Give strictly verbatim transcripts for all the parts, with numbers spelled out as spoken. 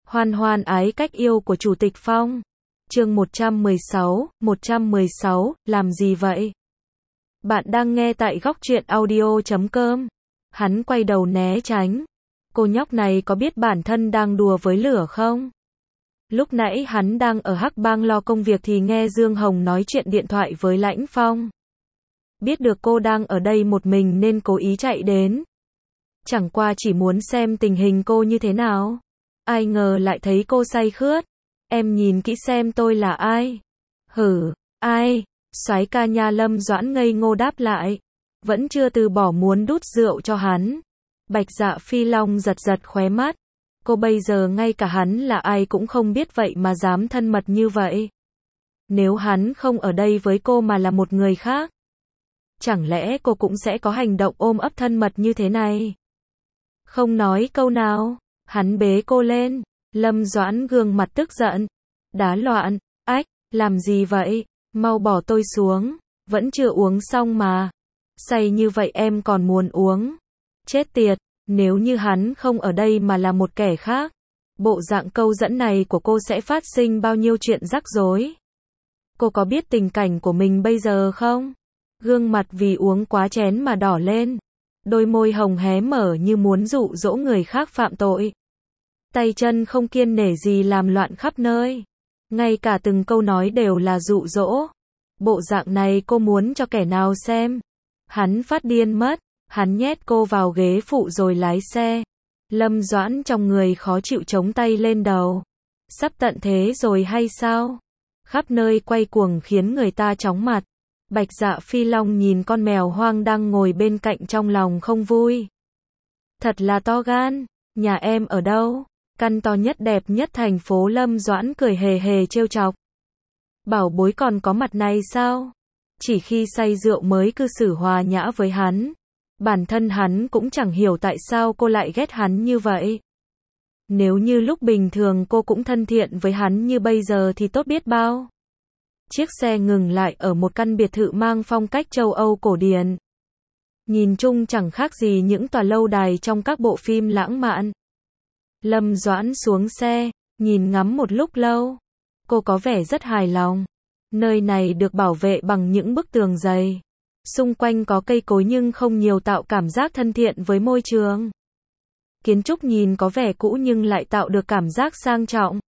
Hoan hoan ái cách yêu của Chủ tịch Phong. Chương một trăm mười sáu, một trăm mười sáu, làm gì vậy? Bạn đang nghe tại góc truyện audio chấm com. Hắn quay đầu né tránh. Cô nhóc này có biết bản thân đang đùa với lửa không? Lúc nãy hắn đang ở Hắc Bang lo công việc thì nghe Dương Hồng nói chuyện điện thoại với Lãnh Phong. Biết được cô đang ở đây một mình nên cố ý chạy đến. Chẳng qua chỉ muốn xem tình hình cô như thế nào. Ai ngờ lại thấy cô say khướt. Em nhìn kỹ xem tôi là ai? Hử, ai? Soái ca nha. Lâm Doãn ngây ngô đáp lại. Vẫn chưa từ bỏ muốn đút rượu cho hắn. Bạch Dạ Phi Long giật giật khóe mắt. Cô bây giờ ngay cả hắn là ai cũng không biết vậy mà dám thân mật như vậy. Nếu hắn không ở đây với cô mà là một người khác, chẳng lẽ cô cũng sẽ có hành động ôm ấp thân mật như thế này? Không nói câu nào, hắn bế cô lên. Lâm Doãn gương mặt tức giận. Đá loạn, ách, làm gì vậy? Mau bỏ tôi xuống, vẫn chưa uống xong mà. Say như vậy em còn muốn uống. Chết tiệt, nếu như hắn không ở đây mà là một kẻ khác, bộ dạng câu dẫn này của cô sẽ phát sinh bao nhiêu chuyện rắc rối. Cô có biết tình cảnh của mình bây giờ không? Gương mặt vì uống quá chén mà đỏ lên. Đôi môi hồng hé mở như muốn dụ dỗ người khác phạm tội. Tay chân không kiêng nể gì làm loạn khắp nơi. Ngay cả từng câu nói đều là dụ dỗ. Bộ dạng này cô muốn cho kẻ nào xem? Hắn phát điên mất. Hắn nhét cô vào ghế phụ rồi lái xe. Lâm Doãn trong người khó chịu chống tay lên đầu. Sắp tận thế rồi hay sao? Khắp nơi quay cuồng khiến người ta chóng mặt. Bạch Dạ Phi Long nhìn con mèo hoang đang ngồi bên cạnh trong lòng không vui. Thật là to gan. Nhà em ở đâu? Căn to nhất đẹp nhất thành phố. Lâm Doãn cười hề hề trêu chọc. Bảo bối còn có mặt này sao? Chỉ khi say rượu mới cư xử hòa nhã với hắn. Bản thân hắn cũng chẳng hiểu tại sao cô lại ghét hắn như vậy. Nếu như lúc bình thường cô cũng thân thiện với hắn như bây giờ thì tốt biết bao. Chiếc xe ngừng lại ở một căn biệt thự mang phong cách châu Âu cổ điển. Nhìn chung chẳng khác gì những tòa lâu đài trong các bộ phim lãng mạn. Lâm Doãn xuống xe, nhìn ngắm một lúc lâu. Cô có vẻ rất hài lòng. Nơi này được bảo vệ bằng những bức tường dày. Xung quanh có cây cối nhưng không nhiều, tạo cảm giác thân thiện với môi trường. Kiến trúc nhìn có vẻ cũ nhưng lại tạo được cảm giác sang trọng.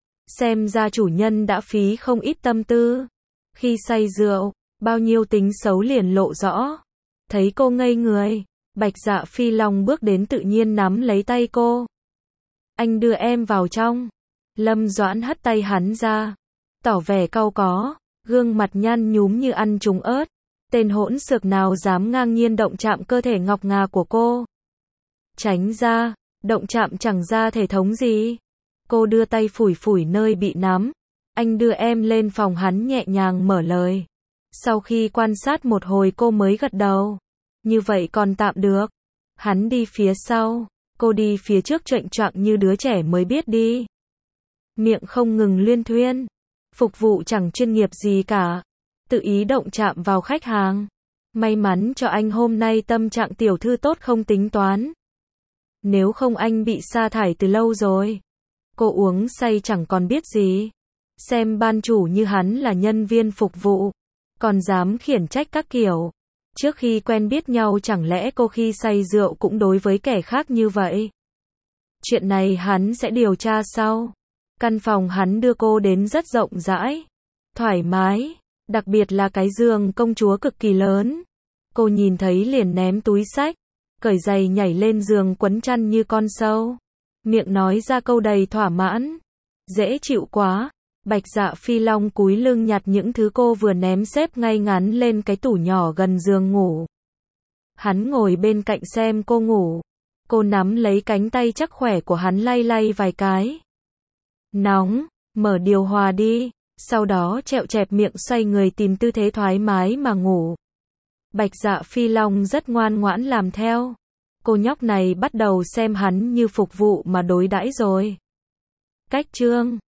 Xem ra chủ nhân đã phí không ít tâm tư. Khi say rượu, bao nhiêu tính xấu liền lộ rõ. Thấy cô ngây người, Bạch Dạ Phi Long bước đến tự nhiên nắm lấy tay cô. Anh đưa em vào trong. Lâm Doãn hất tay hắn ra, tỏ vẻ cau có, gương mặt nhăn nhúm như ăn trúng ớt. Tên hỗn xược nào dám ngang nhiên động chạm cơ thể ngọc ngà của cô? Tránh ra, động chạm chẳng ra thể thống gì. Cô đưa tay phủi phủi nơi bị nắm. Anh đưa em lên phòng, hắn nhẹ nhàng mở lời. Sau khi quan sát một hồi cô mới gật đầu. Như vậy còn tạm được. Hắn đi phía sau, cô đi phía trước chệnh choạng như đứa trẻ mới biết đi. Miệng không ngừng luyên thuyên. Phục vụ chẳng chuyên nghiệp gì cả. Tự ý động chạm vào khách hàng. May mắn cho anh hôm nay tâm trạng tiểu thư tốt không tính toán. Nếu không anh bị sa thải từ lâu rồi. Cô uống say chẳng còn biết gì. Xem ban chủ như hắn là nhân viên phục vụ, còn dám khiển trách các kiểu. Trước khi quen biết nhau chẳng lẽ cô khi say rượu cũng đối với kẻ khác như vậy? Chuyện này hắn sẽ điều tra sau. Căn phòng hắn đưa cô đến rất rộng rãi, thoải mái. Đặc biệt là cái giường công chúa cực kỳ lớn. Cô nhìn thấy liền ném túi xách, cởi giày nhảy lên giường quấn chăn như con sâu. Miệng nói ra câu đầy thỏa mãn. Dễ chịu quá. Bạch Dạ Phi Long cúi lưng nhặt những thứ cô vừa ném xếp ngay ngắn lên cái tủ nhỏ gần giường ngủ. Hắn ngồi bên cạnh xem cô ngủ. Cô nắm lấy cánh tay chắc khỏe của hắn lay lay vài cái. Nóng, mở điều hòa đi. Sau đó chẹo chẹp miệng xoay người tìm tư thế thoải mái mà ngủ. Bạch Dạ Phi Long rất ngoan ngoãn làm theo. Cô nhóc này bắt đầu xem hắn như phục vụ mà đối đãi rồi. Cách chương